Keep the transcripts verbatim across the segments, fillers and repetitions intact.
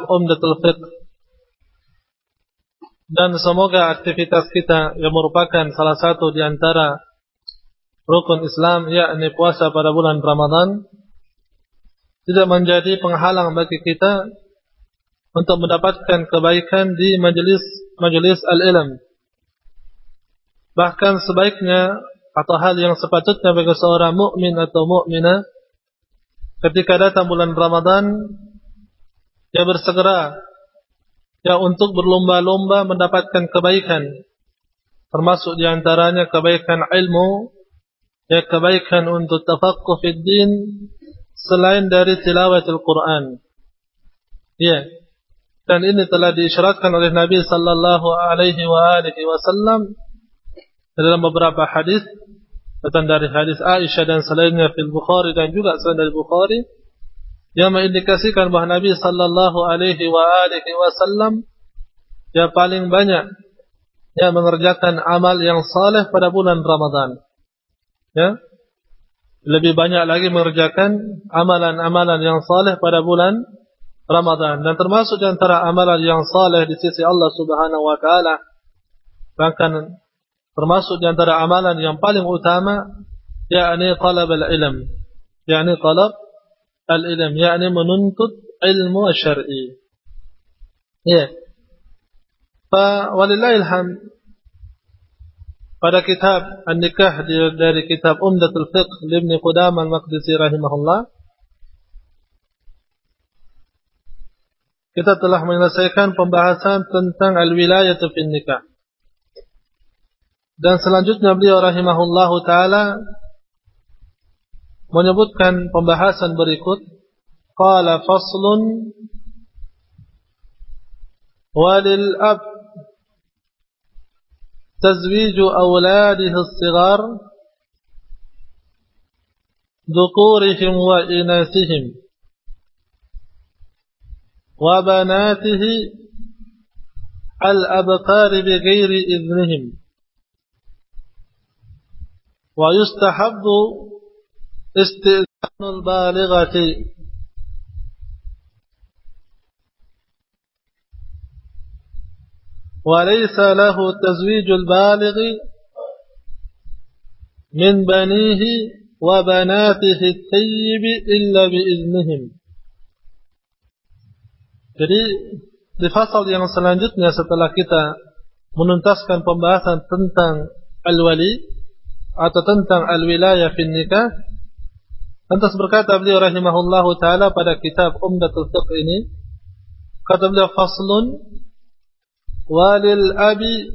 Umdatul Fiqh. Dan semoga aktivitas kita yang merupakan salah satu di antara rukun Islam, yakni puasa pada bulan Ramadan, tidak menjadi penghalang bagi kita untuk mendapatkan kebaikan di majelis-majelis al-ilm. Bahkan sebaiknya atau hal yang sepatutnya bagi seorang mukmin atau mukminah ketika datang bulan Ramadan, dia bersegera ya untuk berlomba-lomba mendapatkan kebaikan, termasuk di antaranya kebaikan ilmu, ya kebaikan untuk tafaqquh fid din selain dari tilawatul Quran. Ya. Dan ini telah diisyaratkan oleh Nabi sallallahu alaihi wa alihi wasallam dalam beberapa hadis, datang dari hadis Aisyah dan selainnya fil Bukhari dan juga selain dari Bukhari, yang mengindikasikan bahawa Nabi sallallahu alaihi wa alihi wasallam yang paling banyak yang mengerjakan amal yang saleh pada bulan Ramadan. Ya. Lebih banyak lagi mengerjakan amalan-amalan yang saleh pada bulan Ramadan, dan termasuk di antara amalan yang saleh di sisi Allah Subhanahu wa taala, bahkan termasuk di antara amalan yang paling utama, yakni talab al-ilm, yakni talab al-ilm, yakni menuntut ilmu syar'i. Ya. Fa walillahil hamd, pada kitab An-Nikah dari kitab Umdatul Fiqh Ibnu Qudamah Al-Maqdisi rahimahullah, kita telah menyelesaikan pembahasan tentang al-wilayatu fin nikah. Dan selanjutnya beliau rahimahullahu taala menyebutkan pembahasan berikut. Qala faslun walil ab tazwiju awladihi as-sighar dhukurihim wa inasihim wa banatihi al-abqar bighairi idnihim, wa yustahabbu istizanul balighati wa laysa lahu tazwijul balighi min banihi wa banatihi at-tayyib illa biiznihim. Jadi di fasal yang selanjutnya setelah kita menuntaskan pembahasan tentang al-wali atau tentang al-wilayah fin nikah, lantas berkata beliau rahimahullahu taala pada kitab Umdatul Fiqh ini, kata beliau faslun walil abi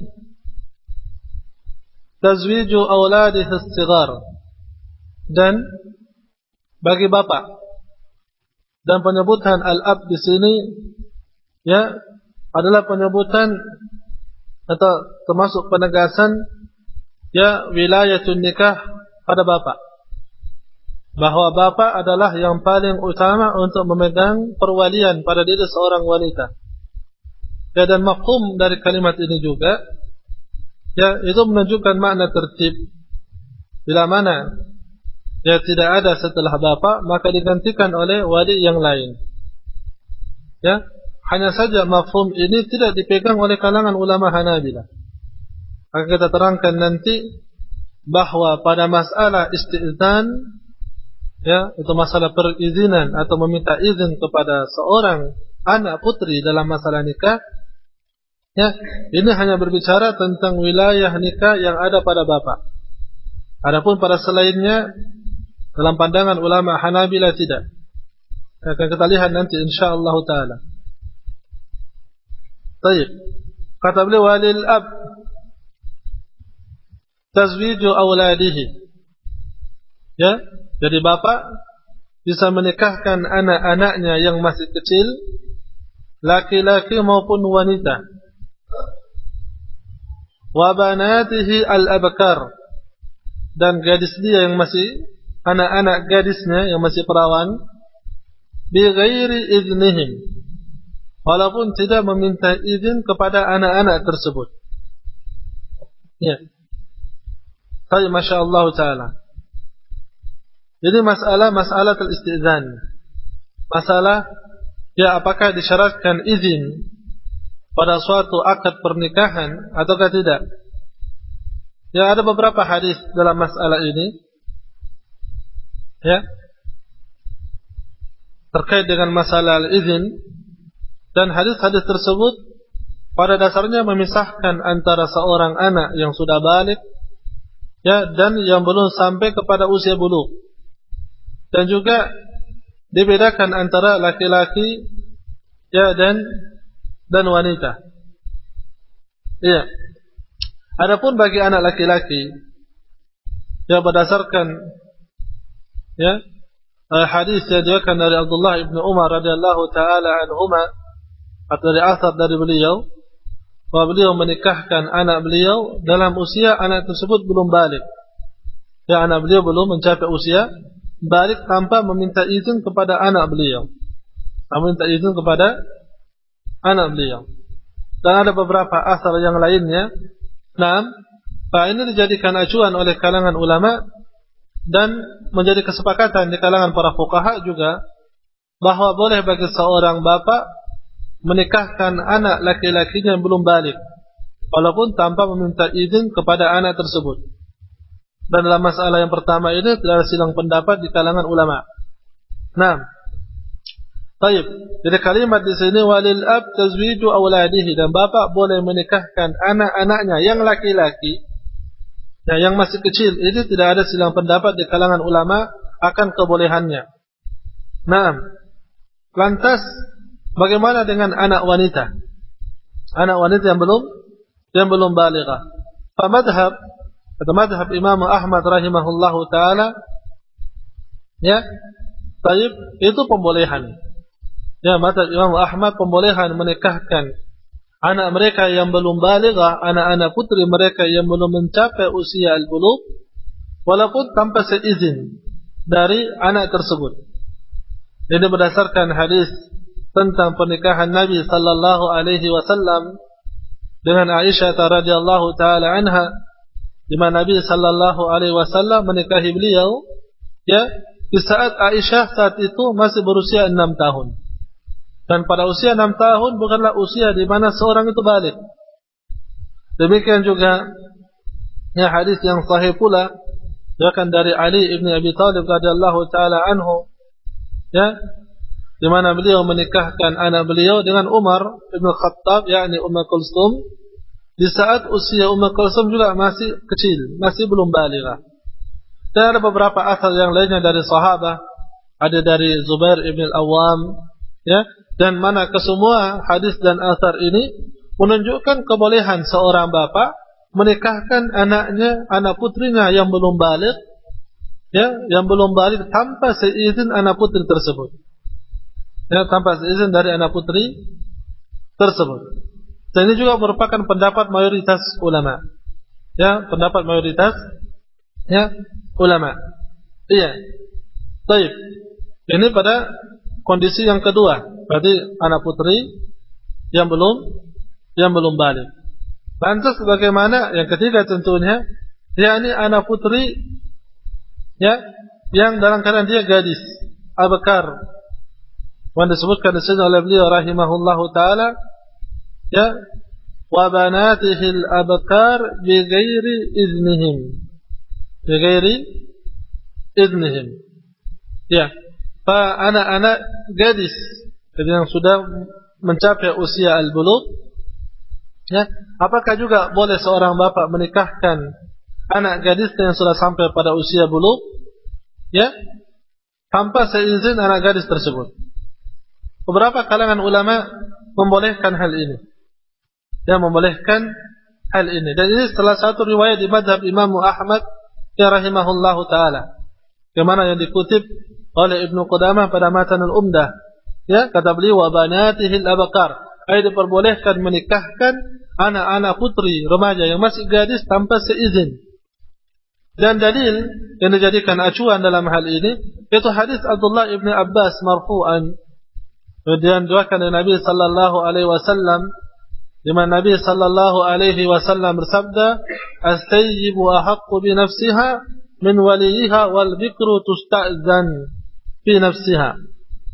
tazwiju awladihi as-sighar, dan bagi bapak, dan penyebutan al-ab di sini ya adalah penyebutan atau termasuk penegasan ya wilayatun nikah pada bapak, bahwa bapak adalah yang paling utama untuk memegang perwalian pada diri seorang wanita. Ya, dan mafhum dari kalimat ini juga ya itu menunjukkan makna tertib, bila mana ya tidak ada setelah bapak maka digantikan oleh wali yang lain. Ya, hanya saja mafhum ini tidak dipegang oleh kalangan ulama Hanabilah. Akan kita terangkan nanti bahwa pada masalah istizan, ya, itu masalah perizinan atau meminta izin kepada seorang anak putri dalam masalah nikah, ya, ini hanya berbicara tentang wilayah nikah yang ada pada bapak. Adapun pada selainnya dalam pandangan ulama Hanabilah tidak. Akan kita lihat nanti insyaallah taala. Baik. Kata beliau walil ab tazwiju awladihi. Ya, jadi bapak bisa menikahkan anak-anaknya yang masih kecil, laki-laki maupun wanita. Wa banatihi al-abkar, dan gadis dia yang masih anak-anak gadisnya yang masih perawan, bi ghairi idnihim, walaupun tidak meminta izin kepada anak-anak tersebut. Ya. Tapi masyaallah taala. Jadi masalah masalah al-istizan, masalah ya apakah disyaratkan izin pada suatu akad pernikahan ataukah tidak? Ya, ada beberapa hadis dalam masalah ini, ya, terkait dengan masalah al-izin, dan hadis-hadis tersebut pada dasarnya memisahkan antara seorang anak yang sudah balik, ya, dan yang belum sampai kepada usia bulugh, dan juga dibedakan antara laki-laki, ya, dan dan wanita. Iya. Adapun bagi anak laki-laki, ya, berdasarkan, ya, hadis yang diriwayatkan dari Abdullah ibn Umar radhiyallahu taala anhuma, atau dari asar dari beliau, bahwa beliau menikahkan anak beliau dalam usia anak tersebut belum balik. Ya, anak beliau belum mencapai usia balik tanpa meminta izin kepada anak beliau. Tanpa meminta izin kepada anak beliau. Dan ada beberapa asar yang lainnya. Nah, ini dijadikan acuan oleh kalangan ulama dan menjadi kesepakatan di kalangan para fuqaha juga, bahwa boleh bagi seorang bapak menikahkan anak laki-lakinya yang belum balik, walaupun tanpa meminta izin kepada anak tersebut. Dan dalam masalah yang pertama ini tidak ada silang pendapat di kalangan ulama. Nah, baik. Jadi kalimat di sini walil ab tazwiju auladihi, dan bapak boleh menikahkan anak-anaknya yang laki-laki, ya, yang masih kecil. Ini tidak ada silang pendapat di kalangan ulama akan kebolehannya. Nah, lantas bagaimana dengan anak wanita? Anak wanita yang belum yang belum balighah. Fa madhab, atau madhab Imam Ahmad rahimahullahu taala, ya, baik, itu pembolehan. Ya, madhab Imam Ahmad pembolehan menikahkan anak mereka yang belum balighah, anak-anak putri mereka yang belum mencapai usia al-bulugh, walaupun tanpa seizin dari anak tersebut. Ini berdasarkan hadis tentang pernikahan Nabi sallallahu alaihi wasallam dengan Aisyah radhiyallahu taala anha, di mana Nabi sallallahu alaihi wasallam menikahi beliau, ya, di saat Aisyah saat itu masih berusia enam tahun. Dan pada usia enam tahun bukanlah usia di mana seorang itu balik. Demikian juga, ya, hadis yang sahih pula, ya, kan, dari Ali ibn Abi Thalib radhiyallahu taala anhu, ya, di mana beliau menikahkan anak beliau dengan Umar ibn Khattab, yakni Ummu Kulsum, di saat usia Ummu Kulsum juga masih kecil, masih belum balighah. Dan ada beberapa asal yang lainnya dari sahabat, ada dari Zubair ibn al-Awwam, ya, dan mana kesemua hadis dan asar ini menunjukkan kebolehan seorang bapak menikahkan anaknya, anak putrinya yang belum balik, ya, yang belum balik tanpa seizin anak putri tersebut. Ya, tanpa seizin dari anak putri tersebut. Dan ini juga merupakan pendapat mayoritas ulama. Ya, pendapat mayoritas, ya, ulama. Iya. Baik. Ini pada kondisi yang kedua, berarti anak putri yang belum yang belum balik. Lantas bagaimana yang ketiga tentunya, yakni anak putri, ya, yang dalam keadaan dia gadis, abkar. Yang disebutkan di sini oleh beliau rahimahullahu taala, ya, wa banatihil abkar bi ghairi iznihim. Bi ghairi iznihim. Ya. Anak-anak gadis yang sudah mencapai usia al-bulugh, ya, apakah juga boleh seorang bapak menikahkan anak gadis yang sudah sampai pada usia bulugh, ya, tanpa seizin anak gadis tersebut? Beberapa kalangan ulama membolehkan hal ini, ya, membolehkan hal ini. Dan ini salah satu riwayat di mazhab Imam Ahmad, ya, rahimahullahu taala, yang mana yang dikutip oleh Ibnu Qudamah pada Matanul Umdah, ya, kata beliau wa banatihil abkar, ay diperbolehkan menikahkan anak-anak putri remaja yang masih gadis tanpa seizin. Dan dalil yang dijadikan acuan dalam hal ini itu hadis Abdullah ibn Abbas marfu'an, kemudian diriwayatkan dari Nabi sallallahu alaihi wasallam, di mana Nabi sallallahu alaihi wasallam bersabda, as-sayyibu ahaqqu bi nafsiha min waliha wal bikru tusta'zan fi nafsiha.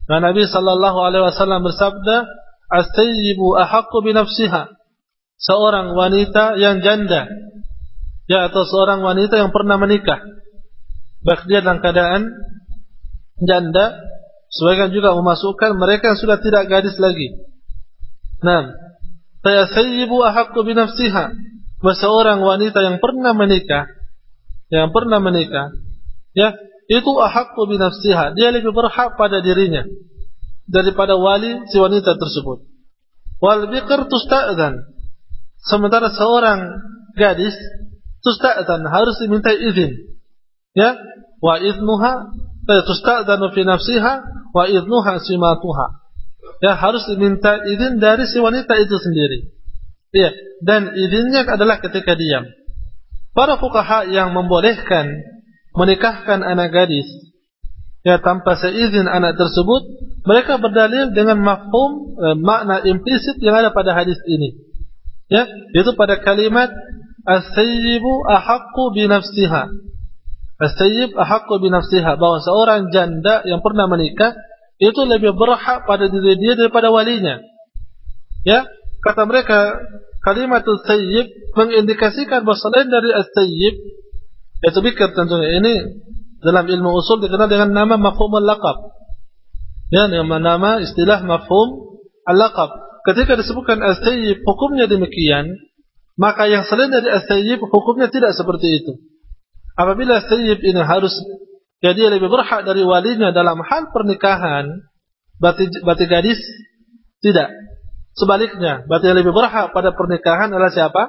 Nah, Nabi sallallahu alaihi wasallam bersabda, "As-sayyibu ahaqqu bi nafsiha." Seorang wanita yang janda, ya, atau seorang wanita yang pernah menikah, baik dia dalam keadaan janda, sebagian juga memasukkan mereka yang sudah tidak gadis lagi. Nah, sayyibu ahaqqu bi nafsiha, seorang wanita yang pernah menikah, yang pernah menikah, ya, itu ahaqqu bi nafsiha, dia lebih berhak pada dirinya daripada wali si wanita tersebut. Wal bikr tusta'dzan, sementara seorang gadis tusta'dzan, harus diminta izin, ya, wa idnuha tusta'dzanu fi nafsiha wa idnuha simatuha, ya, harus diminta izin dari si wanita itu sendiri, ya, dan izinnya adalah ketika diam. Para fuqaha yang membolehkan menikahkan anak gadis, ya, tanpa seizin anak tersebut, mereka berdalil dengan mafhum, eh, makna implisit yang ada pada hadis ini, ya, yaitu pada kalimat as-sayyibu ahaqqu bi nafsiha. As-sayyib ahaqqu bi nafsiha, bahwa seorang janda yang pernah menikah itu lebih berhak pada diri dia daripada walinya. Ya, kata mereka kalimat as-sayyib mengindikasikan bahwa selain dari as-sayyib, yaitu bikir tentunya, ini dalam ilmu usul dikenal dengan nama mafhumul laqab. Ya, nama nama istilah mafhum al-laqab. Ketika disebutkan as-sayyib hukumnya demikian, maka yang selain dari as-sayyib hukumnya tidak seperti itu. Apabila as-sayyib ini harus, ya, dia lebih berhak dari walinya dalam hal pernikahan, berarti, berarti gadis tidak. Sebaliknya, berarti yang lebih berhak pada pernikahan adalah siapa?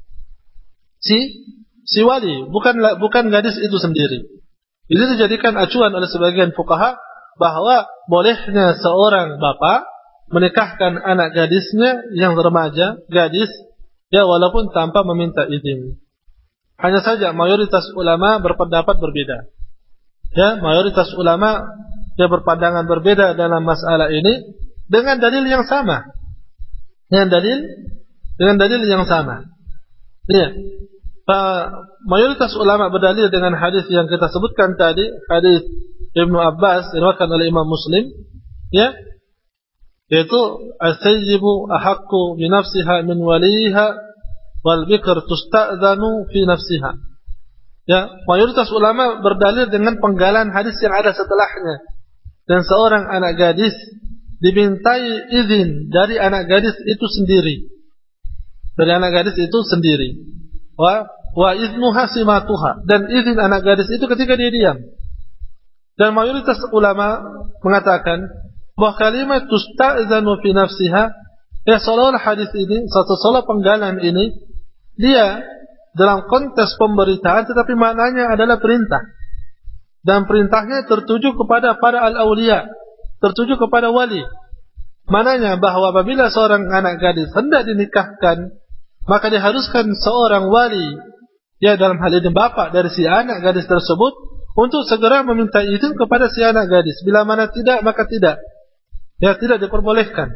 Si si wali, bukan bukan gadis itu sendiri. Ini dijadikan acuan oleh sebagian fuqaha bahwa bolehnya seorang bapak menikahkan anak gadisnya yang remaja, gadis, ya, walaupun tanpa meminta izin. Hanya saja mayoritas ulama berpendapat berbeda. Ya, mayoritas ulama yang berpandangan berbeda dalam masalah ini dengan dalil yang sama. Dengan dalil dengan dalil yang sama. Ya. Mayoritas ulama berdalil dengan hadis yang kita sebutkan tadi, hadis Ibnu Abbas diriwayatkan oleh Imam Muslim, ya, yaitu as-sayyibu ahaqqu bi nafsiha min waliha wal bikr tusta'dzanu fi nafsiha. Ya, mayoritas ulama berdalil dengan penggalan hadis yang ada setelahnya. Dan seorang anak gadis dimintai izin dari anak gadis itu sendiri. Dari anak gadis itu sendiri. Wa wa iznuha simatuha, dan izin anak gadis itu ketika dia diam. Dan mayoritas ulama mengatakan bahwa kalimat tusta'zanu fi nafsiha, ya, seolah hadis ini, seolah penggalan ini, dia dalam konteks pemberitaan, tetapi maknanya adalah perintah. Dan perintahnya tertuju kepada para al-awliya, tertuju kepada wali. Maknanya bahwa apabila seorang anak gadis hendak dinikahkan, maka diharuskan seorang wali, ya, dalam hal ini bapak dari si anak gadis tersebut, untuk segera meminta izin kepada si anak gadis. Bila mana tidak, maka tidak. Ya, tidak diperbolehkan.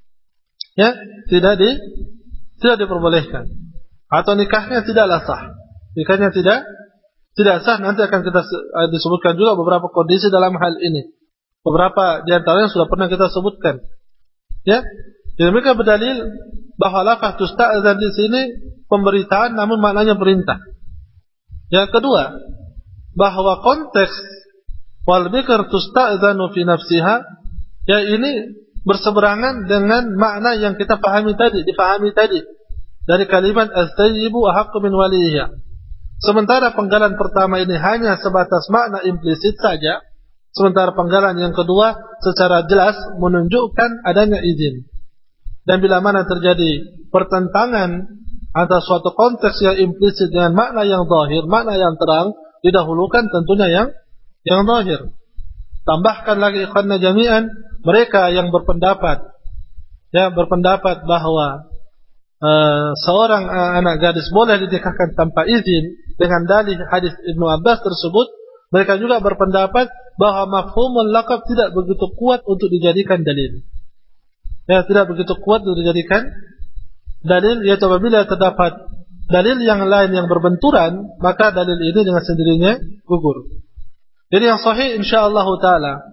Ya, tidak di tidak diperbolehkan. Atau nikahnya tidaklah sah. Nikahnya tidak tidak sah. Nanti akan kita disebutkan juga beberapa kondisi dalam hal ini. Beberapa di antaranya sudah pernah kita sebutkan. Ya, jadi mereka berdalil bahwa lafaz tusta'zan di sini pemberitaan namun maknanya perintah. Yang kedua, bahwa konteks wal bikr tusta'zanu fi nafsiha, ya, ini berseberangan dengan makna yang kita pahami tadi, dipahami tadi dari kalimat as-sayyibu ahaqqu min waliha. Sementara penggalan pertama ini hanya sebatas makna implisit saja, sementara penggalan yang kedua secara jelas menunjukkan adanya izin. Dan bila mana terjadi pertentangan antara suatu konteks yang implisit dengan makna yang zahir, makna yang terang, didahulukan tentunya yang yang zahir. Tambahkan lagi ikhwanna jami'an, mereka yang berpendapat, ya, berpendapat bahwa uh, seorang uh, anak gadis boleh dinikahkan tanpa izin dengan dalil hadis Ibnu Abbas tersebut, mereka juga berpendapat bahwa mafhumul laqab tidak begitu kuat untuk dijadikan dalil. Ya, tidak begitu kuat untuk dijadikan dalil, yaitu apabila terdapat dalil yang lain yang berbenturan, maka dalil ini dengan sendirinya gugur. Jadi yang sahih insyaallah taala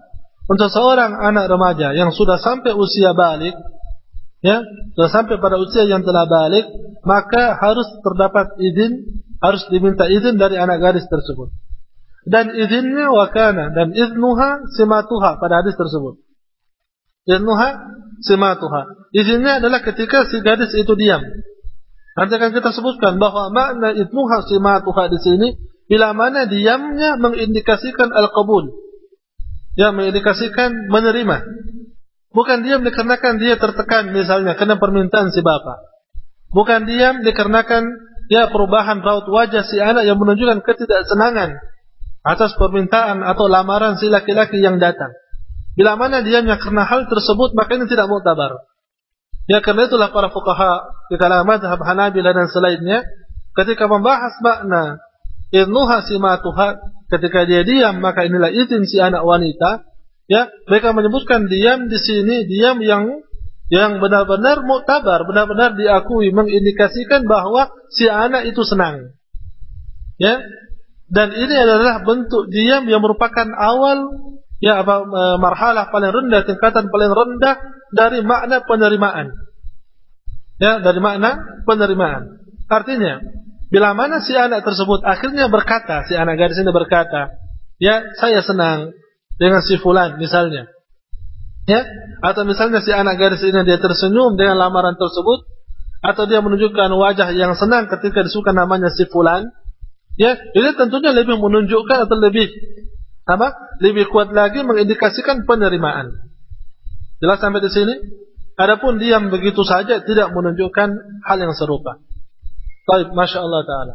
untuk seorang anak remaja yang sudah sampai usia balik, ya, sudah sampai pada usia yang telah balik, maka harus terdapat izin, harus diminta izin dari anak gadis tersebut. Dan izinnya wakana, dan iznuha simatuha pada hadis tersebut. Iznuha simatuha. Izinnya adalah ketika si gadis itu diam. Nanti akan kita sebutkan bahwa makna iznuha simatuha di sini bila mana diamnya mengindikasikan al-qabul. Ya, mengindikasikan menerima. Bukan diam dikarenakan dia tertekan misalnya karena permintaan si bapak. Bukan diam dikarenakan ya perubahan raut wajah si anak yang menunjukkan ketidaksenangan atas permintaan atau lamaran si laki-laki yang datang. Bila mana diamnya karena hal tersebut, maka ini tidak muktabar. Ya, karena itulah para fuqaha di kalangan mazhab Hanabilah dan selainnya ketika membahas makna idnuha simatuha, ketika dia diam maka inilah izin si anak wanita. Ya, mereka menyebutkan diam di sini diam yang yang benar-benar muktabar, benar-benar diakui, mengindikasikan bahwa si anak itu senang. Ya, dan ini adalah bentuk diam yang merupakan awal ya apa marhalah paling rendah, tingkatan paling rendah dari makna penerimaan. Ya, dari makna penerimaan. Artinya, bila mana si anak tersebut akhirnya berkata, si anak gadis ini berkata, ya saya senang dengan si fulan misalnya, ya, atau misalnya si anak gadis ini dia tersenyum dengan lamaran tersebut, atau dia menunjukkan wajah yang senang ketika disuka namanya si fulan, ya, ini tentunya lebih menunjukkan atau lebih apa? Lebih kuat lagi mengindikasikan penerimaan. Jelas sampai di sini? Adapun diam begitu saja tidak menunjukkan hal yang serupa. Baik, masya Allah taala.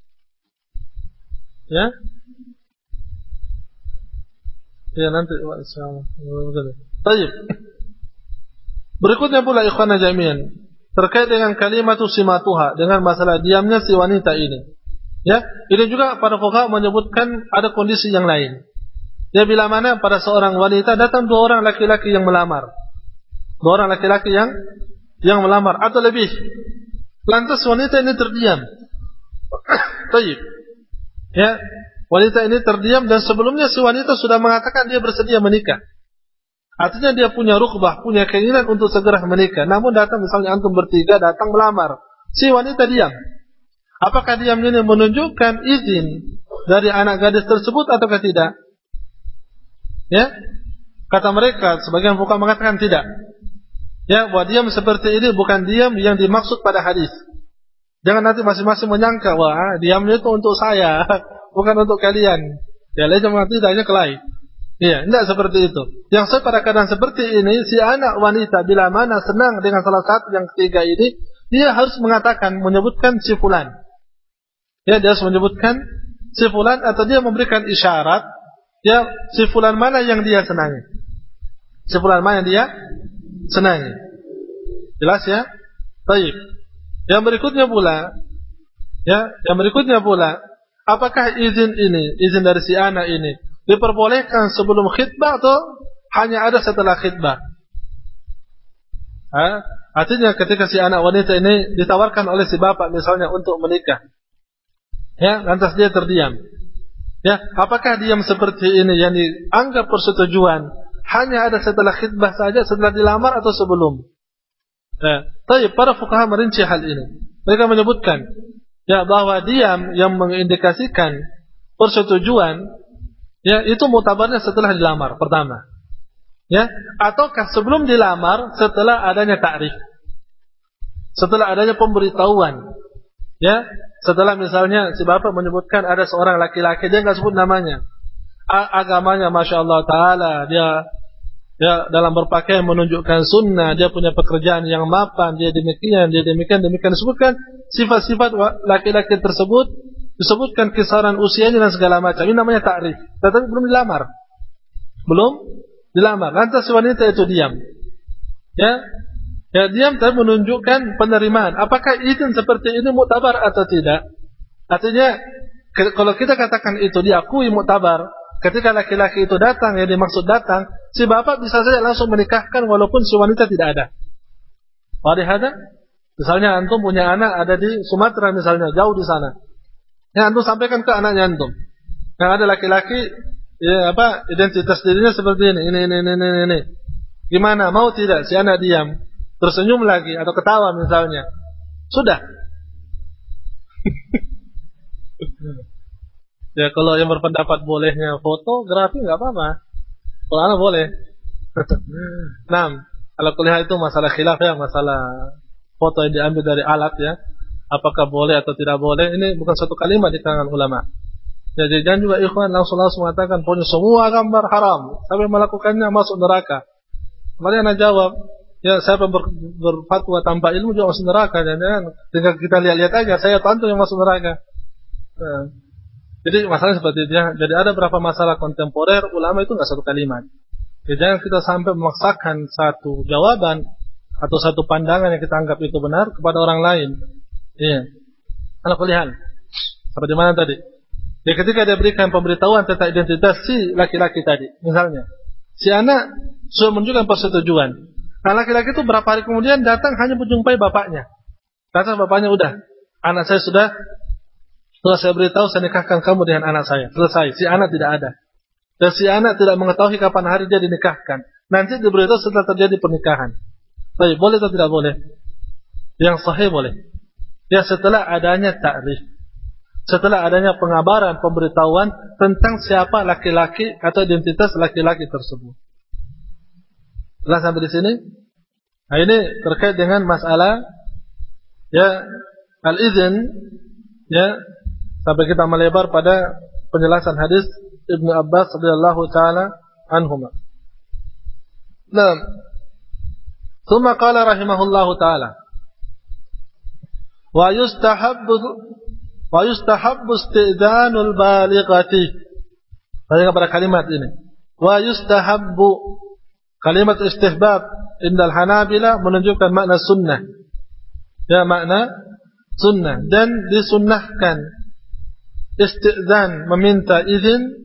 Ya, ya nanti. Baik. Berikutnya pula ikhwana jami'an terkait dengan kalimat simatuha, dengan masalah diamnya si wanita ini. Ya, ini juga para fuqaha menyebutkan ada kondisi yang lain. Ya, bila mana pada seorang wanita datang dua orang laki-laki yang melamar, dua orang laki-laki yang yang melamar atau lebih. Lantas wanita ini terdiam. Baik. Ya, wanita ini terdiam dan sebelumnya si wanita sudah mengatakan dia bersedia menikah. Artinya dia punya rukbah, punya keinginan untuk segera menikah. Namun datang misalnya antum bertiga datang melamar. Si wanita diam. Apakah diam ini menunjukkan izin dari anak gadis tersebut ataukah tidak? Ya, kata mereka sebagian fuqaha mengatakan tidak. Ya, bahwa diam seperti ini bukan diam yang dimaksud pada hadis. Jangan nanti masing-masing menyangka wah diamnya itu untuk saya, bukan untuk kalian. Ya, lain mengerti tidaknya kelai. Iya, tidak seperti itu. Yang saya pada keadaan seperti ini, si anak wanita bila mana senang dengan salah satu yang ketiga ini, dia harus mengatakan, menyebutkan si fulan. Ya, dia harus menyebutkan si fulan atau dia memberikan isyarat, ya, si fulan mana yang dia senangi. Si fulan mana yang dia senangi. Jelas ya? Baik. Yang berikutnya pula, ya, yang berikutnya pula, apakah izin ini, izin dari si anak ini diperbolehkan sebelum khitbah atau hanya ada setelah khitbah? Ha? Artinya ketika si anak wanita ini ditawarkan oleh si bapak misalnya untuk menikah, ya, lantas dia terdiam. Ya, apakah diam seperti ini yang dianggap persetujuan hanya ada setelah khitbah saja, setelah dilamar atau sebelum? Ya, tapi para fuqaha merinci hal ini. Mereka menyebutkan ya bahwa diam yang mengindikasikan persetujuan ya itu mutabarnya setelah dilamar pertama. Ya, ataukah sebelum dilamar setelah adanya ta'rif. Setelah adanya pemberitahuan. Ya, setelah misalnya si bapak menyebutkan ada seorang laki-laki, dia enggak sebut namanya. A- agamanya Masya Allah Ta'ala, dia ya dalam berpakaian menunjukkan sunnah, dia punya pekerjaan yang mapan, dia demikian, dia demikian, demikian disebutkan sifat-sifat laki-laki tersebut, disebutkan kisaran usianya dan segala macam. Ini namanya ta'rif. Tetapi belum dilamar. Belum dilamar. Lantas wanita itu diam. Ya, ya diam tapi menunjukkan penerimaan. Apakah izin seperti ini muktabar atau tidak? Artinya kalau kita katakan itu diakui muktabar, ketika laki-laki itu datang, yang dimaksud datang, si bapak bisa saja langsung menikahkan walaupun si wanita tidak ada. Wadihada, misalnya antum punya anak ada di Sumatera misalnya, jauh di sana. Yang antum sampaikan ke anaknya antum, yang ada laki-laki ya apa identitas dirinya seperti ini, ini, ini, ini, ini, ini. Gimana? Mau tidak? Si anak diam, tersenyum lagi atau ketawa misalnya. Sudah. Ya kalau yang berpendapat bolehnya fotografi nggak apa-apa. Kalau anak boleh. Nah, kalau kuliah itu masalah khilaf ya, masalah foto yang diambil dari alat ya. Apakah boleh atau tidak boleh? Ini bukan satu kalimat di kalangan ulama. Ya, jangan juga ikhwan langsung langsung mengatakan pokoknya semua gambar haram. Sampai melakukannya masuk neraka. Maka anak jawab, ya siapa ber, berfatwa tanpa ilmu juga masuk neraka. Jangan tinggal kita lihat-lihat aja, saya tentu yang masuk neraka. Nah, jadi masalah seperti itu ya. Jadi ada beberapa masalah kontemporer ulama itu nggak satu kalimat. Jadi jangan kita sampai memaksakan satu jawaban atau satu pandangan yang kita anggap itu benar kepada orang lain. Iya. Anak kuliah. Seperti mana tadi? Ya ketika dia berikan pemberitahuan tentang identitas si laki-laki tadi, misalnya, si anak sudah menunjukkan persetujuan. Nah laki-laki itu berapa hari kemudian datang hanya menjumpai bapaknya. Kata bapaknya, udah, anak saya sudah, setelah saya beritahu saya nikahkan kamu dengan anak saya. Selesai. Si anak tidak ada. Dan si anak tidak mengetahui kapan hari dia dinikahkan. Nanti diberitahu setelah terjadi pernikahan. Baik, boleh atau tidak boleh? Yang sahih boleh. Ya setelah adanya ta'rif, setelah adanya pengabaran, pemberitahuan tentang siapa laki-laki atau identitas laki-laki tersebut. Jelas sampai di sini? Nah ini terkait dengan masalah ya al-izin ya sampai kita melebar pada penjelasan hadis Ibnu Abbas radhiyallahu taala anhuma. Nah, tsumma qala rahimahullahu taala wa yustahabbu wa yustahabbu isti'dhanul balighati. Perhatikan pada kalimat ini. Wa yustahabbu, kalimat istihbab indal Hanabila menunjukkan makna sunnah. Ya, makna sunnah, dan disunnahkan isti'dzan, meminta izin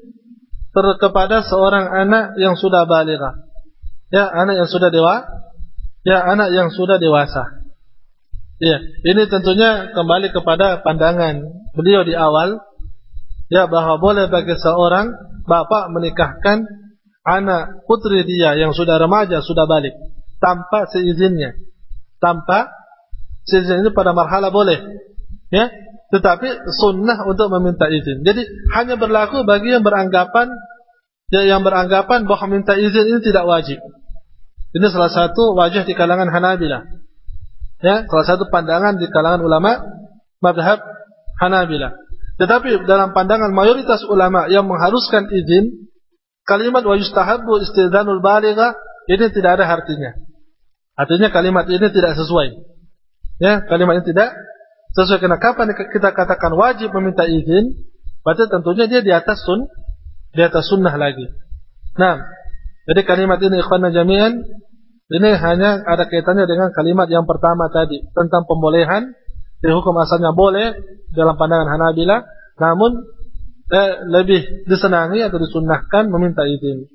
kepada seorang anak yang sudah balighah. Ya, anak yang sudah dewa, ya anak yang sudah dewasa. Ya, ini tentunya kembali kepada pandangan beliau di awal, ya bahwa boleh bagi seorang bapak menikahkan anak putri dia yang sudah remaja, sudah balik, tanpa seizinnya, tanpa seizin. Ini pada marhala boleh, ya. Tetapi sunnah untuk meminta izin. Jadi hanya berlaku bagi yang beranggapan, ya, yang beranggapan bahwa meminta izin ini tidak wajib. Ini salah satu wajah di kalangan Hanabilah. Ya, salah satu pandangan di kalangan ulama mazhab Hanabilah. Tetapi dalam pandangan mayoritas ulama yang mengharuskan izin, kalimat wa yustahabbu istidzanul balighah ini tidak ada artinya. Artinya kalimat ini tidak sesuai. Ya, kalimat ini tidak sesuai. Karena kapan kita katakan wajib meminta izin, berarti tentunya dia di atas sun, di atas sunnah lagi. Nah, jadi kalimat ini ikhwanna jami'an, ini hanya ada kaitannya dengan kalimat yang pertama tadi tentang pembolehan. Jadi hukum asalnya boleh dalam pandangan Hanabilah, namun eh, lebih disenangi atau disunnahkan meminta izin.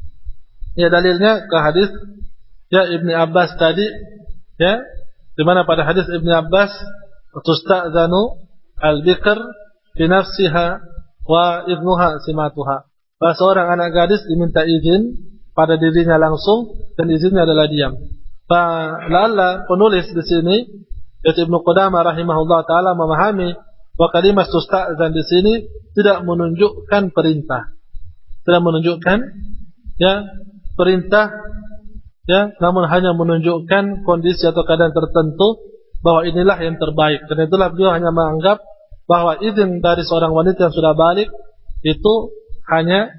Ya, dalilnya ke hadis ya Ibnu Abbas tadi, ya, di mana pada hadis Ibnu Abbas tusta'zanu al-bikr bi nafsiha wa idnuha simatuha. Bahwa seorang anak gadis diminta izin pada dirinya langsung dan izinnya adalah diam. La'alla penulis di sini yaitu Ibnu Qudamah rahimahullah taala memahami bahwa kalimat tusta'zan di sini tidak menunjukkan perintah. Tidak menunjukkan ya perintah, ya, namun hanya menunjukkan kondisi atau keadaan tertentu bahwa inilah yang terbaik. Karena itulah beliau hanya menganggap bahwa izin dari seorang wanita yang sudah balik itu hanya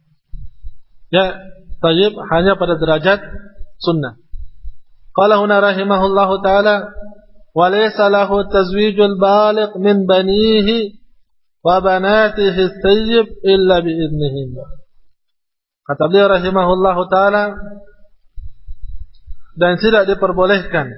ya tayyib, hanya pada derajat sunnah. Qala huna rahimahullahu taala wa laysa lahu tazwijul baligh min banihi wa banatihi tayyib illa bi idnihi. Kata beliau rahimahullahu taala, dan tidak diperbolehkan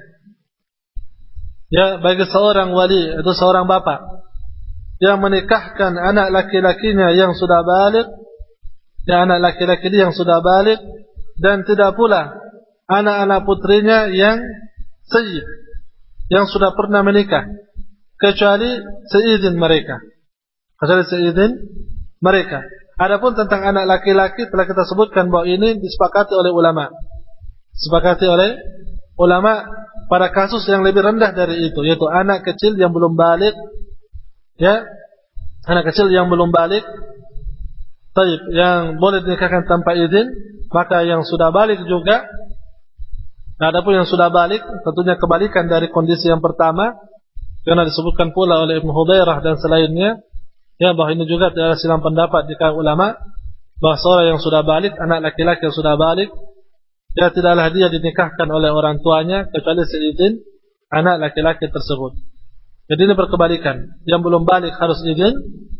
ya bagi seorang wali atau seorang bapak yang menikahkan anak laki-lakinya yang sudah balik, ya anak laki-laki yang sudah balik, dan tidak pula anak-anak putrinya yang sayyid, yang sudah pernah menikah, kecuali seizin mereka, kecuali seizin mereka. Adapun tentang anak laki-laki telah kita sebutkan bahwa ini disepakati oleh ulama. Disepakati oleh ulama pada kasus yang lebih rendah dari itu, yaitu anak kecil yang belum balik, ya, anak kecil yang belum balik, taib, yang boleh dinikahkan tanpa izin, maka yang sudah balik juga. Nah, adapun yang sudah balik, tentunya kebalikan dari kondisi yang pertama, karena disebutkan pula oleh Ibnu Hudairah dan selainnya, ya, bahwa ini juga adalah silang pendapat di kalangan ulama, bahwa seorang yang sudah balik, anak laki-laki yang sudah balik, ya, tidaklah dia dinikahkan oleh orang tuanya kecuali seizin anak laki-laki tersebut. Jadi ini berkebalikan. Yang belum balik harus izin,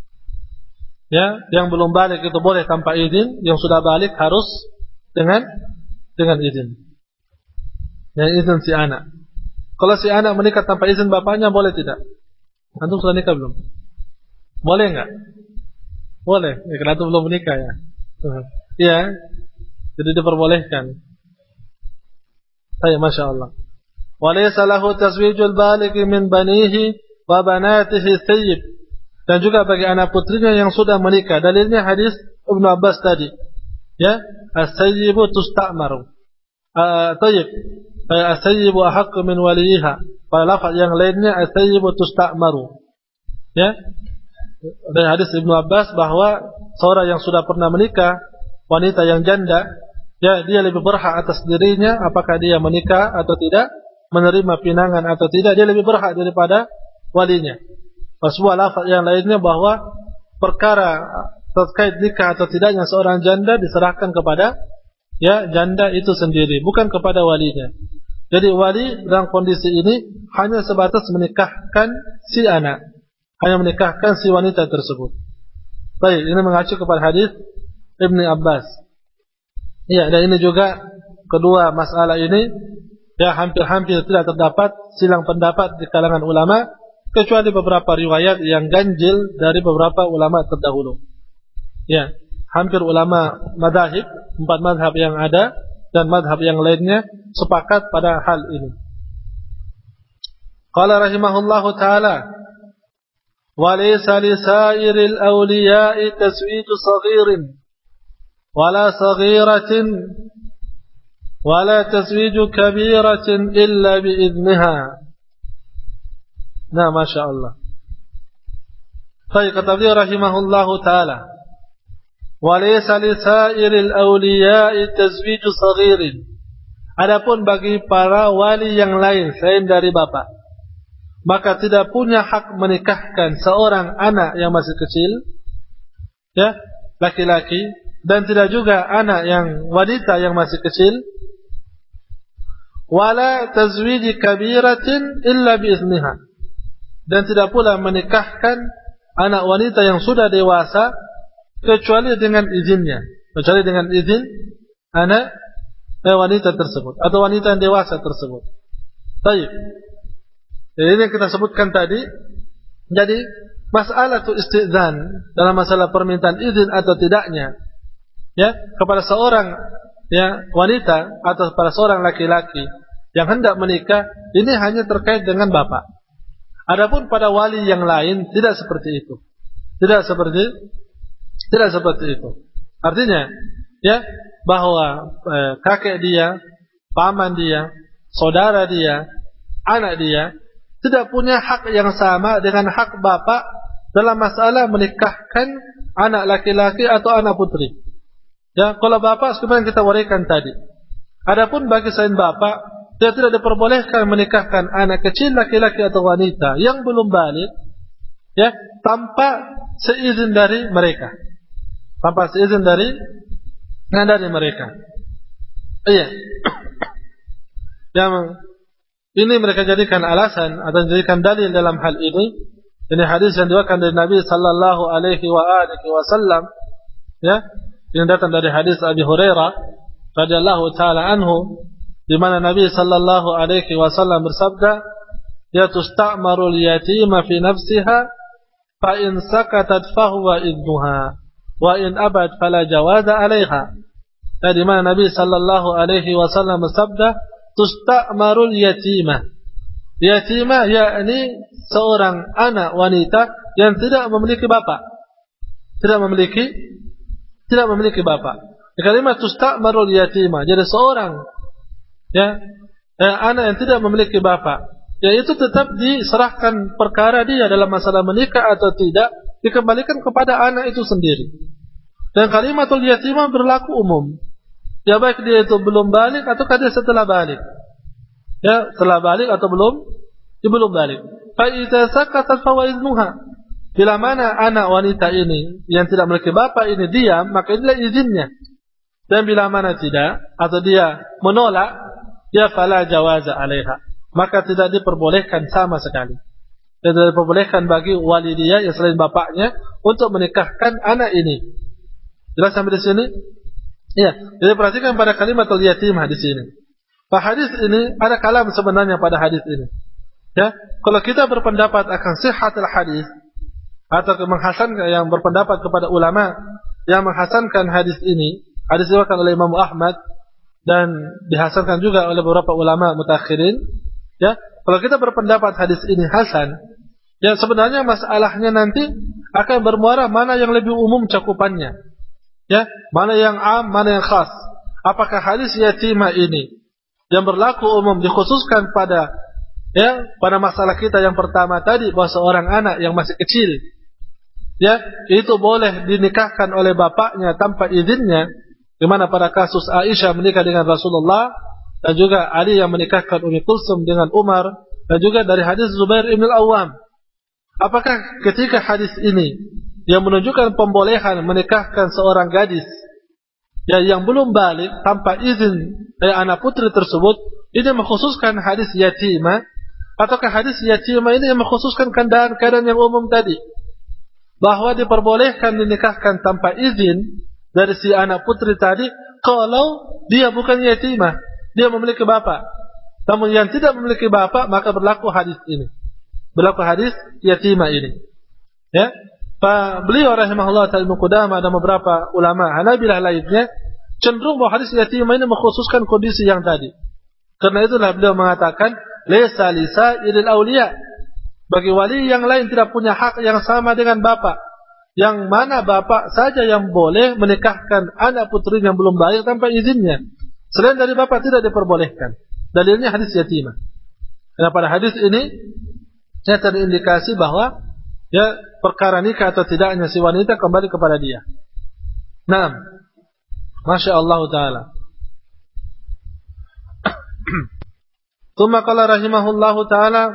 ya, yang belum balik itu boleh tanpa izin, yang sudah balik harus dengan dengan izin. Yang izin si anak. Kalau si anak menikah tanpa izin bapaknya boleh tidak? Antum sudah nikah belum? Boleh enggak? Boleh. Ya, karena antum belum menikah ya. Iya. Jadi diperbolehkan. Baik, Masya Allah. Walaysa lahu tazwijul baligh min banihi wa banatihi sayyib. Dan juga bagi anak putrinya yang sudah menikah. Dalilnya hadis Ibnu Abbas tadi. Ya, as-sayyibu tusta'maru. Uh, tayyib. Uh, as-sayyibu ahaqqu min waliha. Pada lafaz yang lainnya as-sayyibu tusta'maru. Ya. Dari hadis Ibnu Abbas bahwa seorang yang sudah pernah menikah, wanita yang janda, ya, dia lebih berhak atas dirinya apakah dia menikah atau tidak, menerima pinangan atau tidak, dia lebih berhak daripada walinya. Sebuah lafaz yang lainnya bahwa perkara terkait nikah atau tidaknya seorang janda diserahkan kepada, ya, janda itu sendiri, bukan kepada walinya. Jadi wali dalam kondisi ini hanya sebatas menikahkan si anak, hanya menikahkan si wanita tersebut. Baik, ini mengacu kepada hadis Ibnu Abbas. Ya, dan ini juga kedua masalah ini, ya, hampir-hampir tidak terdapat silang pendapat di kalangan ulama, kecuali beberapa riwayat yang ganjil dari beberapa ulama terdahulu. Ya, hampir ulama madhab, empat madhab yang ada dan madhab yang lainnya sepakat pada hal ini. Qala rahimahullahu ta'ala, wa laysa li sa'iril awliya'i taswiju saghirin wala saghiratin wala taswiju kabiratin illa biizniha. Nah, Masya Allah. Baik, kata beliau rahimahullahu ta'ala, walaysa li sa'iril awliya'i tazwiju saghirin. Adapun bagi para wali yang lain selain dari bapak, maka tidak punya hak menikahkan seorang anak yang masih kecil, ya, laki-laki, dan tidak juga anak yang wanita yang masih kecil, wala tazwiji kabiratin illa biizniha, dan tidak pula menikahkan anak wanita yang sudah dewasa kecuali dengan izinnya, kecuali dengan izin anak eh, wanita tersebut atau wanita yang dewasa tersebut. Baik. Jadi ini yang kita sebutkan tadi. Jadi masalah tu istizan dalam masalah permintaan izin atau tidaknya, ya, kepada seorang, ya, wanita atau kepada seorang laki-laki yang hendak menikah, ini hanya terkait dengan bapak. Adapun pada wali yang lain tidak seperti itu. Tidak seperti tidak seperti itu. Artinya, ya, bahwa eh, kakek dia, paman dia, saudara dia, anak dia tidak punya hak yang sama dengan hak bapak dalam masalah menikahkan anak laki-laki atau anak putri. Ya, kalau bapak seperti yang kita uraikan tadi. Adapun bagi selain bapak, dia tidak diperbolehkan menikahkan anak kecil laki-laki atau wanita yang belum balik, ya, tanpa seizin dari mereka. Tanpa seizin dari dari mereka. Iya. Yang ini mereka jadikan alasan atau jadikan dalil dalam hal ini. Ini hadis yang diriwayatkan dari Nabi sallallahu alaihi wa alihi wasallam, ya. Yang datang dari hadis Abi Hurairah radhiyallahu taala anhu, di mana Nabi sallallahu alaihi wasallam bersabda, "Ya tusta'marul yatima fi nafsiha fa in sakatat fa huwa idnuha wa in abad fala jawaza 'alaiha." Nah, di mana Nabi sallallahu alaihi wasallam bersabda, "Tusta'marul yatimah." Yatimah yakni seorang anak wanita yang tidak memiliki bapak. Tidak memiliki tidak memiliki bapak. Kalimat tusta'marul yatima, jadi seorang ya, ya anak yang tidak memiliki bapak, ya itu tetap diserahkan perkara dia dalam masalah menikah atau tidak, dikembalikan kepada anak itu sendiri. Dan kalimatul yatimah berlaku umum. Ya baik dia itu belum balik ataukah dia setelah balik. Ya, setelah balik atau belum, dia belum balik. Fa idza sakatat fawaidnuha. Bila mana anak wanita ini yang tidak memiliki bapak ini diam, maka inilah izinnya. Dan bila mana tidak atau dia menolak, ya fala jawaza 'alaiha. Maka tidak diperbolehkan sama sekali. Tidak diperbolehkan bagi wali dia yang selain bapaknya untuk menikahkan anak ini. Jelas sampai di sini? Iya. Jadi perhatikan pada kalimat al-yatimah di sini. Pada hadis ini ada kalam sebenarnya pada hadis ini. Ya, kalau kita berpendapat akan sihhatul hadis atau menghasankan yang berpendapat kepada ulama yang menghasankan hadis ini, hadis diriwayatkan oleh Imam Ahmad dan dihasankan juga oleh beberapa ulama mutakhirin. Ya, kalau kita berpendapat hadis ini hasan, ya sebenarnya masalahnya nanti akan bermuara mana yang lebih umum cakupannya. Ya, mana yang am, mana yang khas. Apakah hadis yatimah ini yang berlaku umum dikhususkan pada ya pada masalah kita yang pertama tadi bahwa seorang anak yang masih kecil ya itu boleh dinikahkan oleh bapaknya tanpa izinnya, di mana pada kasus Aisyah menikah dengan Rasulullah dan juga Ali yang menikahkan Ummi Kulsum dengan Umar, dan juga dari hadis Zubair ibn al-Awwam. Apakah ketika hadis ini yang menunjukkan pembolehan menikahkan seorang gadis ya yang belum balik tanpa izin dari anak putri tersebut, ini mengkhususkan hadis yatimah, ataukah hadis yatimah ini yang mengkhususkan keadaan-keadaan yang umum tadi, bahwa diperbolehkan dinikahkan tanpa izin dari si anak putri tadi kalau dia bukan yatimah, dia memiliki bapak. Namun yang tidak memiliki bapak, maka berlaku hadis ini, berlaku hadis yatimah ini. Ya, Pak beliau rahimahullah ta'ala Ibnu Qudamah dan beberapa ulama Hanabilah lainnya cenderung bahwa hadis yatimah ini mengkhususkan kondisi yang tadi. Karena itulah beliau mengatakan laisa lisa'iril auliya, bagi wali yang lain tidak punya hak yang sama dengan bapak, yang mana bapak saja yang boleh menikahkan anak putri yang belum balik tanpa izinnya. Selain dari bapak tidak diperbolehkan. Dalilnya hadis yatimah. Karena pada hadis ini saya terindikasi bahwa ya perkara nikah atau tidaknya si wanita kembali kepada dia. Naam. Masya Allah Ta'ala. Tsumma qala rahimahullahu ta'ala.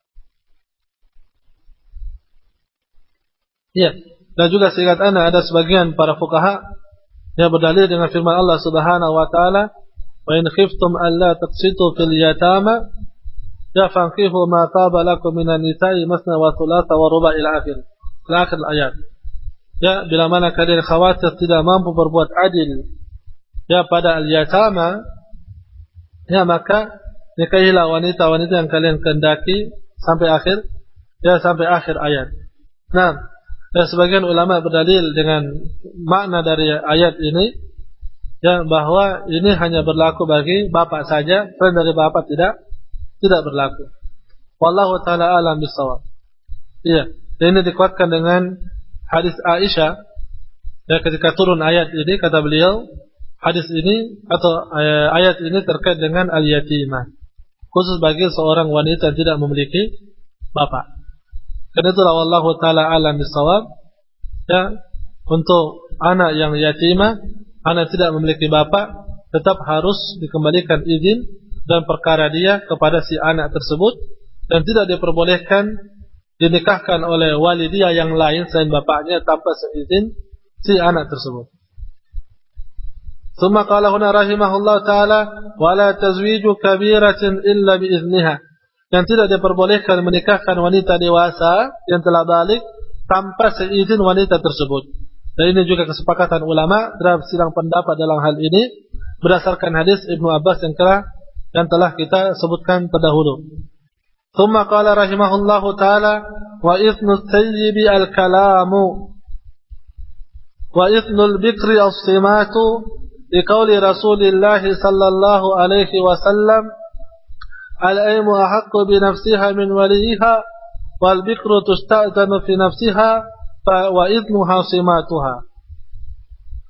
Ya, dan juga seingat ana ada sebagian para fuqaha yang berdalil dengan firman Allah Subhanahu wa taala, "Wa in khiftum alla taqsitu fil yatama ya fankihu ma taba lakum minan nisa'i masna wa thulatha wa ruba' ila akhir." Ila akhir ayat. Ya, bila mana kalian khawatir tidak mampu berbuat adil ya pada al-yatama, ya maka nikahilah wanita-wanita yang kalian kehendaki sampai akhir ya sampai akhir ayat. Nah, dan sebagian ulama berdalil dengan makna dari ayat ini ya bahwa ini hanya berlaku bagi bapak saja, selain dari bapak tidak tidak berlaku. Wallahu taala alam bisawab. Iya, ini dikuatkan dengan hadis Aisyah ya ketika turun ayat ini, kata beliau hadis ini atau ayat ini terkait dengan al-yatimah, khusus bagi seorang wanita yang tidak memiliki bapak. Karena itulah wallahu taala alam bisawab ya, untuk anak yang yatimah, anak tidak memiliki bapak, tetap harus dikembalikan izin dan perkara dia kepada si anak tersebut, dan tidak diperbolehkan dinikahkan oleh wali dia yang lain selain bapaknya tanpa seizin si anak tersebut. Tsumma qala huna rahimahullah ta'ala wala tazwiju kabiratin illa biizniha, yang tidak diperbolehkan menikahkan wanita dewasa yang telah balik tanpa seizin wanita tersebut. Dan ini juga kesepakatan ulama dalam sidang pendapat dalam hal ini berdasarkan hadis Ibnu Abbas yang telah yang telah kita sebutkan terdahulu. Tsumma qala rahimahullahu ta'ala wa ithnu sayyibi al-kalamu wa ithnu al-bikri as-simatu liqauli Rasulillah sallallahu alaihi wasallam al-aymu ahaqqu bi nafsiha min waliha wal bikru tusta'zanu fi nafsiha wa idnuha simatuha.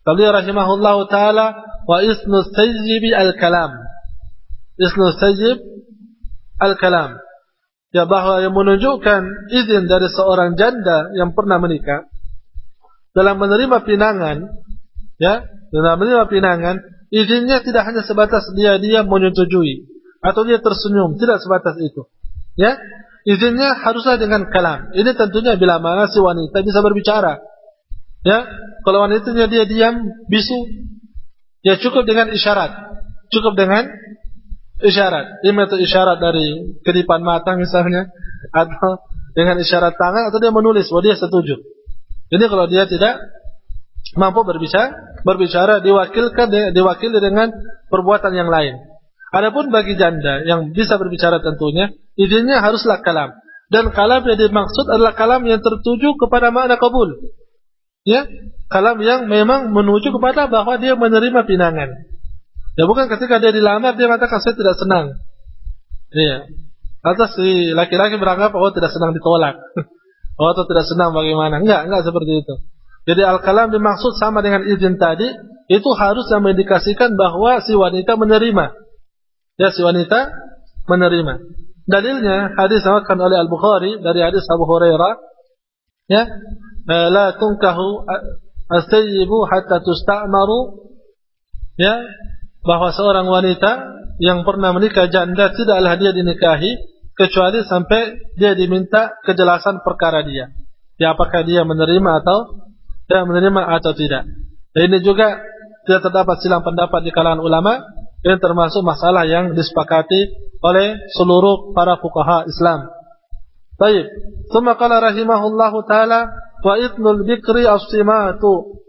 Beliau rahimahullahu taala, wa isnu sayyibi al-kalam. Isnu sayyib al-kalam. Ya, bahwa yang menunjukkan izin dari seorang janda yang pernah menikah dalam menerima pinangan, ya, dalam menerima pinangan, izinnya tidak hanya sebatas dia dia menyetujui atau dia tersenyum, tidak sebatas itu. Ya, izinnya haruslah dengan kalam. Ini tentunya bila mana si wanita bisa berbicara. Ya, kalau wanitanya dia diam, bisu, ya cukup dengan isyarat. Cukup dengan isyarat. Ini itu isyarat dari kedipan mata misalnya, atau dengan isyarat tangan, atau dia menulis bahwa dia setuju. Ini kalau dia tidak mampu berbicara, berbicara diwakilkan diwakili dengan perbuatan yang lain. Adapun bagi janda yang bisa berbicara tentunya izinnya haruslah kalam. Dan kalam yang dimaksud adalah kalam yang tertuju kepada makna kabul. Ya, kalam yang memang menuju kepada bahwa dia menerima pinangan. Ya, bukan ketika dia dilamar dia mengatakan saya tidak senang. Iya. Atau si laki-laki beranggap oh tidak senang ditolak. Oh, atau tidak senang bagaimana? Enggak, enggak seperti itu. Jadi al-kalam dimaksud sama dengan izin tadi, itu harus yang mengindikasikan bahwa si wanita menerima. Ya, si wanita menerima. Dalilnya hadis yang oleh Al-Bukhari dari hadis Abu Hurairah, ya, la tunkahu as-sayyibu hatta tusta'maru, ya, bahwa seorang wanita yang pernah menikah janda tidaklah dia dinikahi kecuali sampai dia diminta kejelasan perkara dia. Ya, apakah dia menerima atau tidak menerima atau tidak. Dan ini juga tidak terdapat silang pendapat di kalangan ulama. Ini termasuk masalah yang disepakati oleh seluruh para fuqaha Islam. Baik. Tsumma qala rahimahullahu taala wa idnul bikri as-simatu.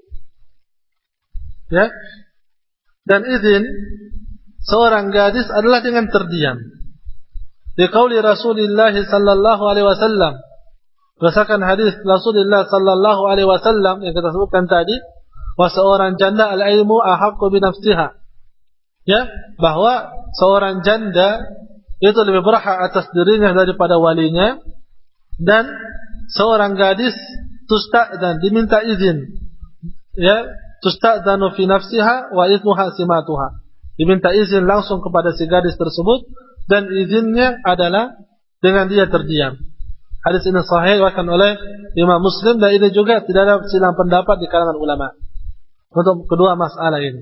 Ya. Dan izin seorang gadis adalah dengan terdiam. Di qauli Rasulullah sallallahu alaihi wasallam. Berdasarkan hadis Rasulullah sallallahu alaihi wasallam yang kita sebutkan tadi, wa seorang janda al-ilmu ahaqqu bi nafsiha. Ya, bahwa seorang janda itu lebih berhak atas dirinya daripada walinya, dan seorang gadis tusta'dan diminta izin. Ya, tusta'danu fi nafsiha wa idnuha simatuha. Diminta izin langsung kepada si gadis tersebut dan izinnya adalah dengan dia terdiam. Hadis ini sahih diriwayatkan oleh Imam Muslim dan ini juga tidak ada silang pendapat di kalangan ulama untuk kedua masalah ini.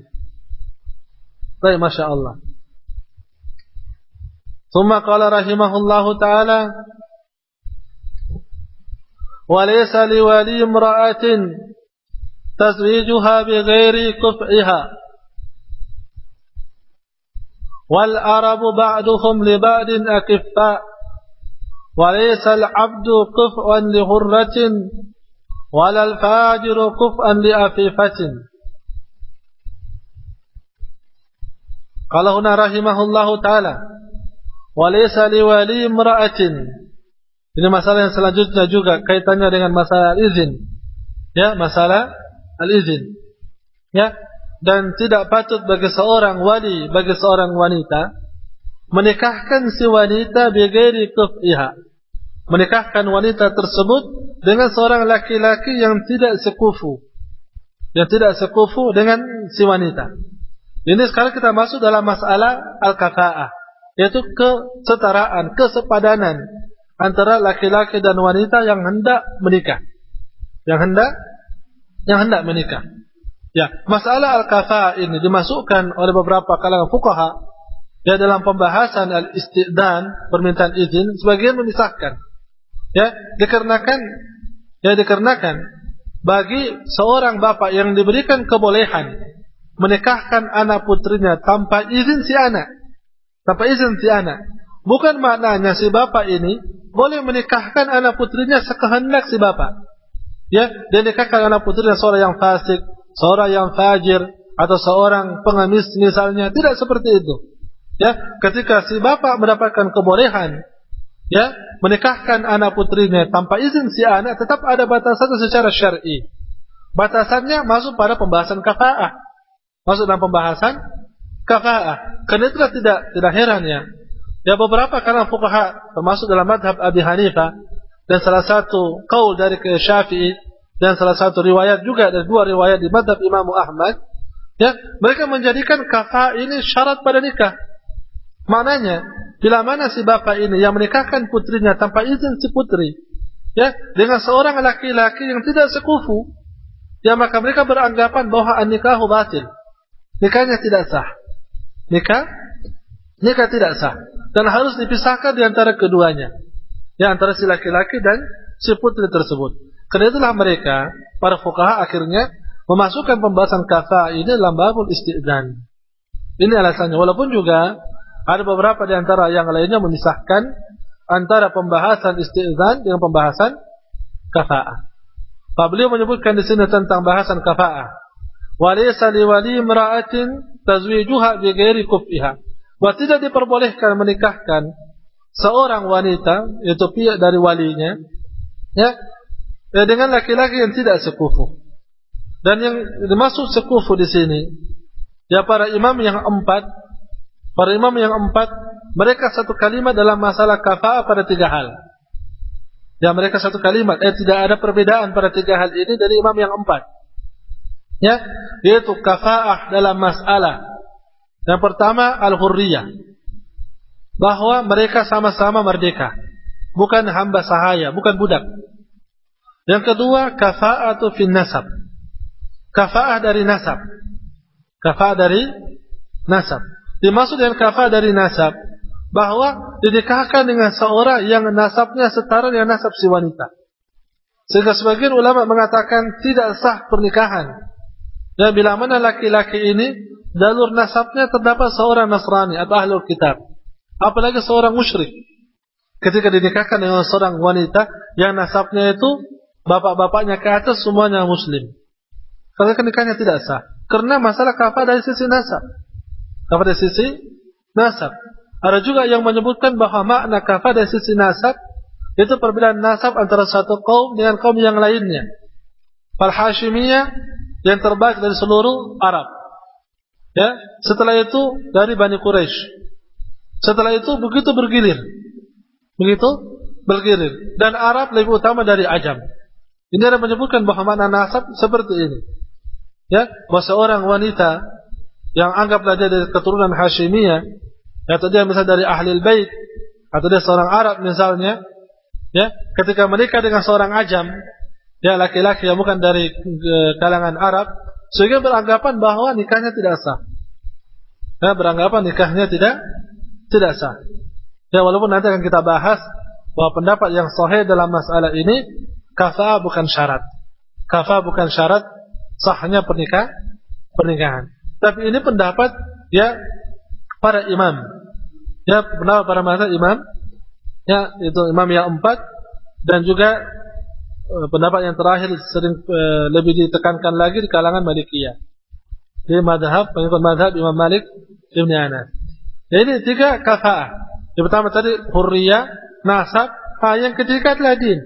Baik, Masya Allah. Thumma qala rahimahullahu ta'ala wa laysa liwali imra'atin tazwijuha bighairi kuf'iha wal arabu ba'duhum li ba'din akiffa wa laysa al-'abdu kuf'an li hurratin wala al-fajiru kuf'an li afifatin. Qala huna rahimahullahu ta'ala wa laysa liwali imra'atin. Ini masalah yang selanjutnya juga kaitannya dengan masalah izin. Ya, masalah al-izin. Ya, dan tidak patut bagi seorang wali, bagi seorang wanita menikahkan si wanita bighairi kuf'iha. Menikahkan wanita tersebut dengan seorang laki-laki yang tidak sekufu. Yang tidak sekufu dengan si wanita. Ini sekarang kita masuk dalam masalah al-kafa'ah, yaitu kesetaraan, kesepadanan antara laki-laki dan wanita yang hendak menikah. Yang hendak yang hendak menikah. Ya, masalah al-kafa'ah ini dimasukkan oleh beberapa kalangan fuqaha ya dalam pembahasan al-isti'dan, permintaan izin, sebagian memisahkan. Ya, dikarenakan ya dikarenakan bagi seorang bapak yang diberikan kebolehan menikahkan anak putrinya tanpa izin si anak, tanpa izin si anak, bukan maknanya si bapak ini boleh menikahkan anak putrinya sekehendak si bapak. Ya, dia nikahkan anak putrinya seorang yang fasik, seorang yang fajir, atau seorang pengemis misalnya, tidak seperti itu. Ya, ketika si bapak mendapatkan kebolehan, ya, menikahkan anak putrinya tanpa izin si anak, tetap ada batasan secara syar'i. Batasannya masuk pada pembahasan kafa'ah. Masuk dalam pembahasan kafa'ah. Karena itulah tidak tidak heran ya. Ya, beberapa kalangan fuqaha termasuk dalam mazhab Abi Hanifah dan salah satu qaul dari Syafi'i dan salah satu riwayat juga dari dua riwayat di mazhab Imam Ahmad, ya, mereka menjadikan kafa'ah ini syarat pada nikah. Maknanya, bila mana si bapak ini yang menikahkan putrinya tanpa izin si putri, ya, dengan seorang laki-laki yang tidak sekufu, ya, maka mereka beranggapan bahwa an-nikahu batil. Nikahnya tidak sah. Nikah nikah tidak sah dan harus dipisahkan di antara keduanya. Ya, antara si laki-laki dan si putri tersebut. Karena itulah mereka, para fuqaha akhirnya memasukkan pembahasan kafa'ah ini dalam babul isti'dzan. Ini alasannya. Walaupun juga ada beberapa di antara yang lainnya memisahkan antara pembahasan isti'dzan dengan pembahasan kafa'ah. Pak beliau menyebutkan di sini tentang bahasan kafa'ah. Wa laysa liwali imra'atin tazwijuha bi ghairi kuf'iha. Wa tidak diperbolehkan menikahkan seorang wanita, yaitu pihak dari walinya, ya, ya, dengan laki-laki yang tidak sekufu. Dan yang dimaksud sekufu di sini, ya, para imam yang empat, para imam yang empat, mereka satu kalimat dalam masalah kafa'ah pada tiga hal. Ya, mereka satu kalimat, eh tidak ada perbedaan pada tiga hal ini dari imam yang empat. Ya, yaitu kafa'ah dalam masalah. Yang pertama al-hurriyah, bahwa mereka sama-sama merdeka, bukan hamba sahaya, bukan budak. Yang kedua, kafa'atu fin nasab, kafa'ah dari nasab, kafa'ah dari nasab. Dimaksud dengan kafa'ah dari nasab, bahwa dinikahkan dengan seorang yang nasabnya setara dengan nasab si wanita. Sehingga sebagian ulama mengatakan tidak sah pernikahan. Dan bila mana laki-laki ini jalur nasabnya terdapat seorang Nasrani atau ahlul kitab, apalagi seorang musyrik, ketika dinikahkan dengan seorang wanita yang nasabnya itu bapak-bapaknya ke atas semuanya muslim, karena nikahnya tidak sah. Karena masalah kafah dari sisi nasab, kafah dari sisi nasab. Ada juga yang menyebutkan bahwa makna kafah dari sisi nasab itu perbedaan nasab antara satu kaum dengan kaum yang lainnya. Fal Hashimiyah yang terbaik dari seluruh Arab, ya, setelah itu dari Bani Quraisy, setelah itu begitu bergilir, begitu bergilir, dan Arab lebih utama dari Ajam. Ini ada menyebutkan bahwa makna nasab seperti ini, ya, bahwa seorang wanita yang anggaplah dia dari keturunan Hashimiyah, atau dia misalnya dari Ahlul Bait, atau dia seorang Arab misalnya, ya, ketika menikah dengan seorang Ajam, ya, laki-laki yang bukan dari e, kalangan Arab, sehingga beranggapan bahwa nikahnya tidak sah. Ya, beranggapan nikahnya tidak tidak sah. Ya, walaupun nanti akan kita bahas bahwa pendapat yang sahih dalam masalah ini, kafa'ah bukan syarat. Kafa'ah bukan syarat sahnya pernikah, pernikahan. Tapi ini pendapat, ya, para imam. Ya, pendapat para mazhab imam. Ya, itu imam yang empat, dan juga pendapat yang terakhir sering e, lebih ditekankan lagi di kalangan Malikiyah. Di mazhab, pengikut mazhab Imam Malik Ibn Anas. Jadi tiga kafa'ah. Yang pertama tadi hurriyah, nasab, ah, yang ketiga adalah din.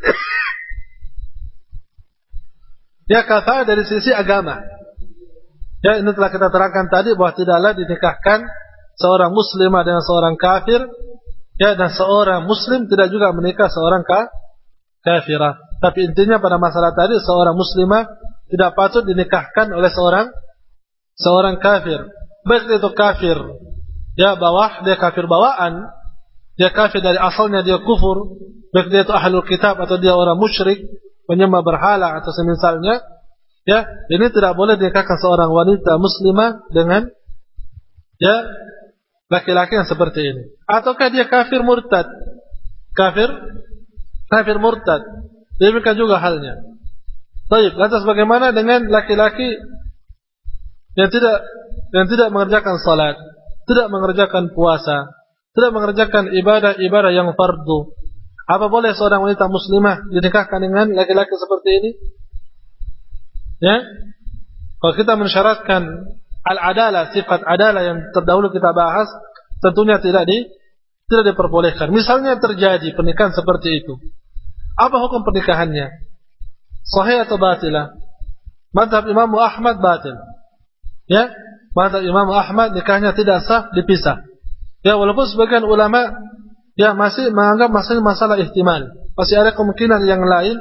Ya, kafa'ah dari sisi agama. Ya, ini telah kita terangkan tadi bahwa tidaklah dinikahkan seorang muslimah dengan seorang kafir, ya, dan seorang muslim tidak juga menikah seorang ka, kafirah. Tapi intinya pada masalah tadi, seorang muslimah tidak patut dinikahkan oleh seorang seorang kafir. Baik itu kafir, ya, bawah, dia kafir bawaan, dia kafir dari asalnya, dia kufur, baik dia itu ahlul kitab atau dia orang musyrik, penyembah berhala atau semisalnya, ya, ini tidak boleh dinikahkan seorang wanita muslimah dengan, ya, laki-laki yang seperti ini. Ataukah dia kafir murtad, kafir kafir murtad, demikian juga halnya. Baik, lantas bagaimana dengan laki-laki yang tidak yang tidak mengerjakan salat, tidak mengerjakan puasa, tidak mengerjakan ibadah-ibadah yang fardu? Apa boleh seorang wanita muslimah dinikahkan dengan laki-laki seperti ini? Ya, kalau kita mensyaratkan al-adalah, sifat adalah yang terdahulu kita bahas, tentunya tidak di tidak diperbolehkan. Misalnya terjadi pernikahan seperti itu, apa hukum pernikahannya? Sahih atau batilah? Mazhab Imam Ahmad batil. Ya, mazhab Imam Ahmad nikahnya tidak sah, dipisah. Ya, walaupun sebagian ulama ya masih menganggap masih masalah ihtimal, masih ada kemungkinan yang lain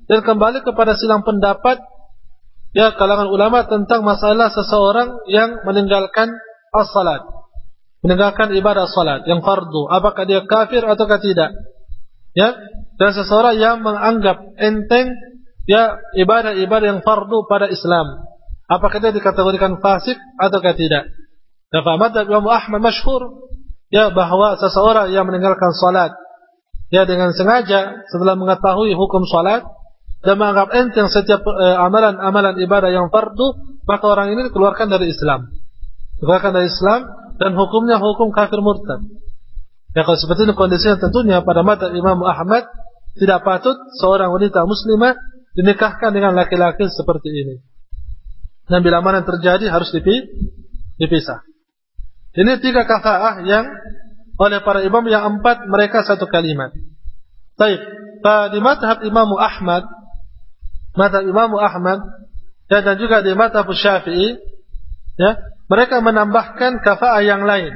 Dan kembali kepada silang pendapat ya kalangan ulama tentang masalah seseorang yang meninggalkan as-salat, meninggalkan ibadah salat yang fardu, apakah dia kafir ataukah tidak? Ya, dan seseorang yang menganggap enteng ya ibadah-ibadah yang fardu pada Islam, apakah dia dikategorikan fasik ataukah tidak? Dan mazhab Imam Ahmad masyhur ya bahwa seseorang yang meninggalkan salat ya dengan sengaja setelah mengetahui hukum salat dan menganggap enteng setiap eh, amalan-amalan ibadah yang fardu, maka orang ini dikeluarkan dari Islam. Dikeluarkan dari Islam dan hukumnya hukum kafir murtad. Ya kalau seperti ini kondisinya tentunya pada mata Imam Ahmad tidak patut seorang wanita muslimah dinikahkan dengan laki-laki seperti ini. Dan bila mana terjadi harus dipisah. Ini tiga kafaah yang oleh para imam, yang empat mereka satu kalimat. Baik, di mazhab Imam Ahmad, mazhab Imam Ahmad ya, dan juga di mazhab Syafi'i ya, mereka menambahkan kafaah yang lain.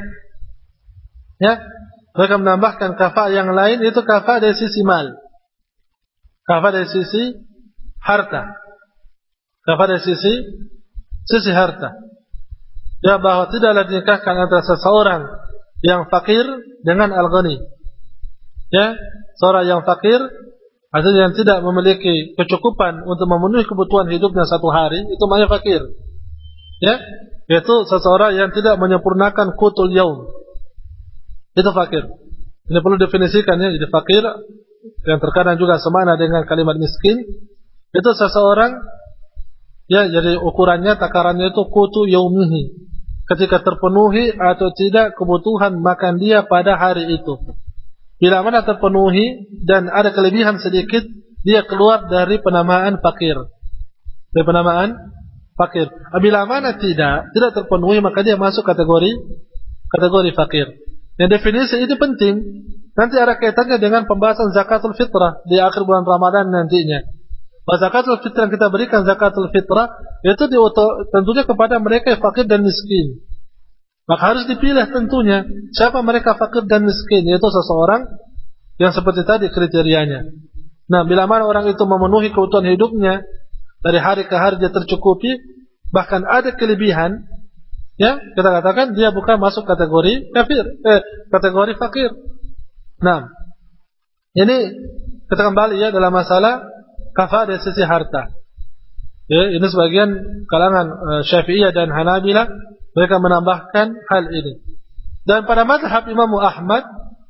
Ya, mereka menambahkan kafaah yang lain, itu kafaah dari sisi mal, kafaah dari sisi harta, kafaah dari sisi sisi harta. Ya, bahwa tidaklah dinikahkan antara seseorang yang fakir dengan al-ghani. Ya, seorang yang fakir artinya yang tidak memiliki kecukupan untuk memenuhi kebutuhan hidupnya satu hari, itu namanya fakir. Ya, yaitu seseorang yang tidak menyempurnakan qutul yaum. Itu fakir. Ini perlu definisikan ya. Jadi fakir yang terkadang juga semana dengan kalimat miskin, itu seseorang ya, jadi ukurannya, takarannya itu qutu yaumihi, ketika terpenuhi atau tidak kebutuhan makan dia pada hari itu. Bila mana terpenuhi dan ada kelebihan sedikit, dia keluar dari penamaan fakir. Dari penamaan fakir. Bila mana tidak, tidak terpenuhi, maka dia masuk kategori kategori fakir. Dan definisi ini penting. Nanti ada kaitannya dengan pembahasan zakatul fitrah di akhir bulan Ramadan nantinya. Bahwa zakatul fitrah yang kita berikan, zakatul fitrah itu diutuh tentunya kepada mereka yang fakir dan miskin. Maka harus dipilih tentunya siapa mereka fakir dan miskin, yaitu seseorang yang seperti tadi kriterianya. Nah, bila mana orang itu memenuhi kebutuhan hidupnya dari hari ke hari, dia tercukupi, bahkan ada kelebihan, ya kita katakan dia bukan masuk kategori kafir, eh, kategori fakir. Nah, ini kita kembali ya dalam masalah kafaah dari sisi harta. Ya, ini sebagian kalangan uh, Syafi'iyah dan Hanabilah mereka menambahkan hal ini. Dan pada mazhab Imam Ahmad,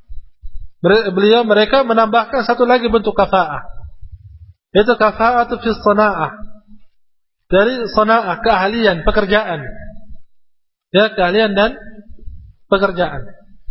beliau mereka menambahkan satu lagi bentuk kafaah. Itu kafaatu fi sana'ah. Dari sana'ah, keahlian, pekerjaan. Ya, keahlian dan pekerjaan.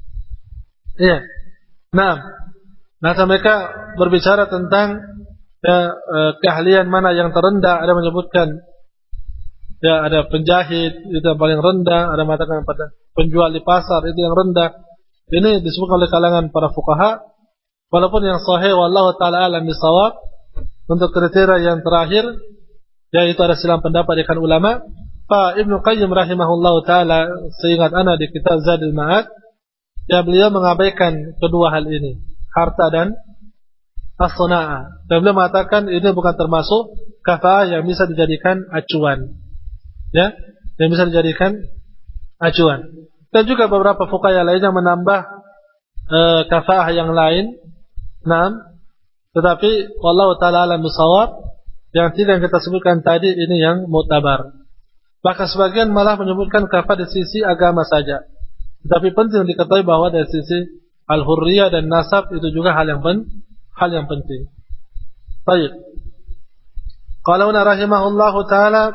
Iya. Nah, nah mereka berbicara tentang ya, eh, keahlian mana yang terendah. Ada menyebutkan ya ada penjahit itu yang paling rendah, ada mengatakan pada penjual di pasar itu yang rendah. Ini disebutkan oleh kalangan para fuqaha. Walaupun yang sahih wallahu taala alam bisawab, untuk kriteria yang terakhir yaitu ada silang pendapat di kalangan ulama. Pak Ibnu Qayyim rahimahullahu taala, seingat ana di kitab Zadul Ma'ad, ya beliau mengabaikan kedua hal ini, harta dan as-sana'ah. Dan beliau mengatakan ini bukan termasuk kafaah yang bisa dijadikan acuan. Ya, yang bisa dijadikan acuan. Dan juga beberapa fuqaha lainnya menambah e, kafaah yang lain. Nah, tetapi wallahu taala alam bisawab, yang tiga yang kita sebutkan tadi ini yang mu'tabar. Bahkan sebagian malah menyebutkan kafaah dari sisi agama saja. Tetapi penting diketahui bahwa dari sisi al-hurriyah dan nasab itu juga hal yang pen, hal yang penting. Baik. Qala rahimahullahu taala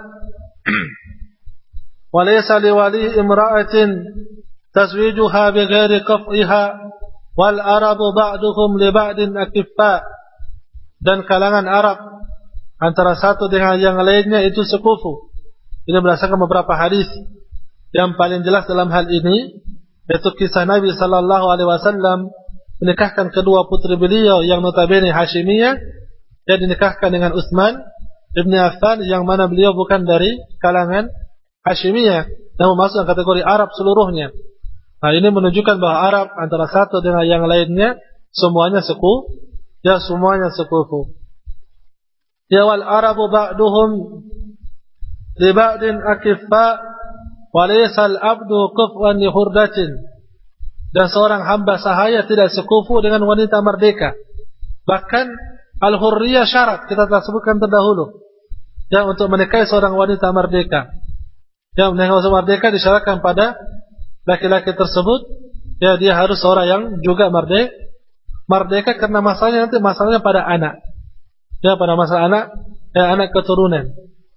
وليس لولي امرأة تزويجها بغير كفئها والعرب بعضهم لبعض أكفاء. Dan kalangan Arab antara satu dengan yang lainnya itu sekufu. Ini berdasarkan beberapa hadis. Yang paling jelas dalam hal ini yaitu kisah Nabi sallallahu alaihi wasallam menikahkan kedua putri beliau yang notabene Hashimiyah, yang dinikahkan dengan Utsman ibn Affan, yang mana beliau bukan dari kalangan Hashimiyah, namun masuk dalam kategori Arab seluruhnya. Nah, ini menunjukkan bahwa Arab antara satu dengan yang lainnya semuanya seku, ya semuanya sekufu. Ya wal arabu ba'duhum li ba'din akiffa wa laysa al-abdu kufwan li hurdatin. Dan seorang hamba sahaya tidak sekufu dengan wanita merdeka. Bahkan al-hurriyah syarat kita telah sebutkan terdahulu. Ya, untuk menikahi seorang wanita merdeka. Ya, menikahi wanita merdeka disyaratkan pada laki-laki tersebut. Ya, dia harus seorang yang juga merdeka. Merdeka karena masalahnya nanti masalahnya pada anak. Ya, pada masalah anak, ya anak keturunan.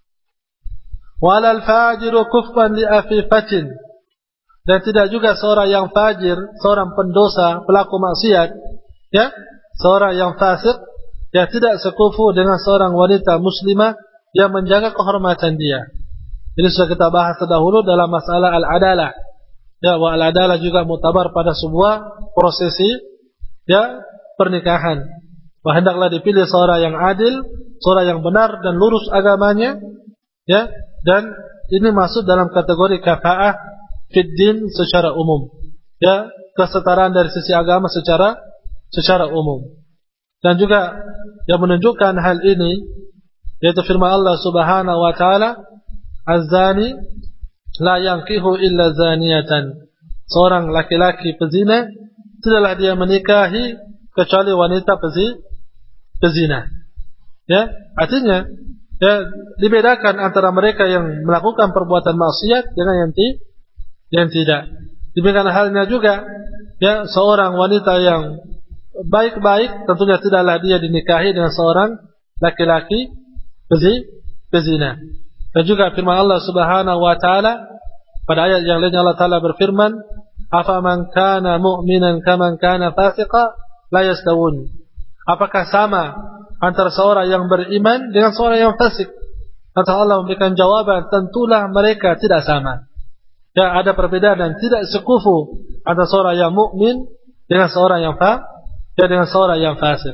Walal fajiru kufan li afifatin. Dan tidak juga seorang yang fajir, seorang pendosa, pelaku maksiat, ya, seorang yang fasik, ya tidak sekufu dengan seorang wanita muslimah yang menjaga kehormatan dia. Ini sudah kita bahas terdahulu dalam masalah al-adalah. Ya, wa al-adalah juga mutabar pada sebuah prosesi, ya, pernikahan. Bahwa hendaklah dipilih seorang yang adil, seorang yang benar dan lurus agamanya, ya, dan ini masuk dalam kategori kafa'ah fiddin secara umum, ya, kesetaraan dari sisi agama secara secara umum. Dan juga yang menunjukkan hal ini yaitu firman Allah Subhanahu wa taala, az-zani la yankihu illa zaniyatan. Seorang laki-laki pezina tidaklah dia menikahi kecuali wanita pezi, pezina. Ya, artinya ya dibedakan antara mereka yang melakukan perbuatan maksiat dengan yang ti yang tidak. Demikian halnya juga ya seorang wanita yang baik-baik tentunya tidaklah dia dinikahi dengan seorang laki-laki pezi, pezina. Dan juga firman Allah Subhanahu wa taala pada ayat yang lainnya Allah taala berfirman, "Afaman kana mu'minan kaman kana fasiqa la yastawun." Apakah sama antara seorang yang beriman dengan seorang yang fasik? Kata Allah memberikan jawaban, tentulah mereka tidak sama. Ya, ada perbedaan dan tidak sekufu antara seorang yang mukmin dengan seorang yang fa, ya dengan seorang yang fasik.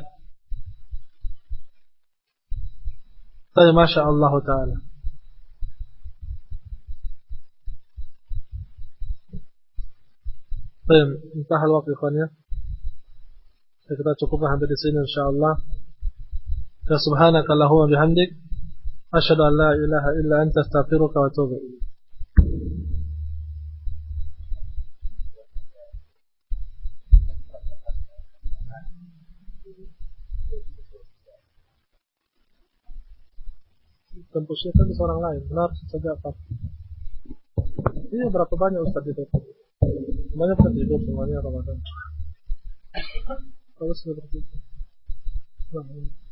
Tapi masya Allah taala. Baik, entah hal waktu ikhwannya. Kita cukupkan sampai di sini insyaallah. Ya subhanakallahumma bihamdik asyhadu an la ilaha illa anta astaghfiruka wa atubu ilaik. Tempusnya kan seorang lain, benar saja apa? Ini berapa banyak Ustaz itu? Semuanya pada tidur semuanya Ramadan. Kalau sudah bertidur.